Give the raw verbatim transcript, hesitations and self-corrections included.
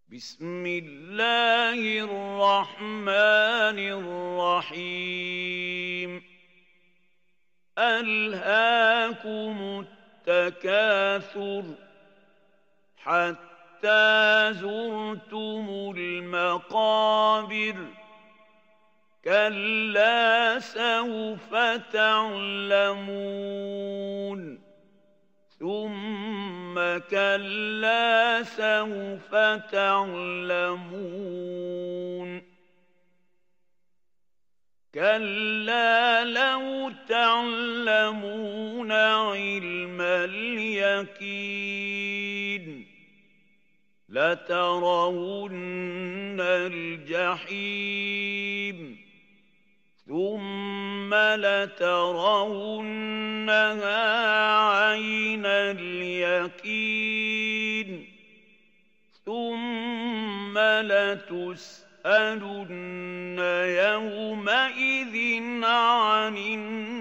بسم الله الرحمن الرحيم ألهاكم التكاثر حتى زرتم المقابر كلا سوف تعلمون ثم كلا سوف تعلمون كلا لو تعلمون علم اليقين لترون الجحيم ثم لترونها عين اليقين ثم لتسألن يومئذ عن النعيم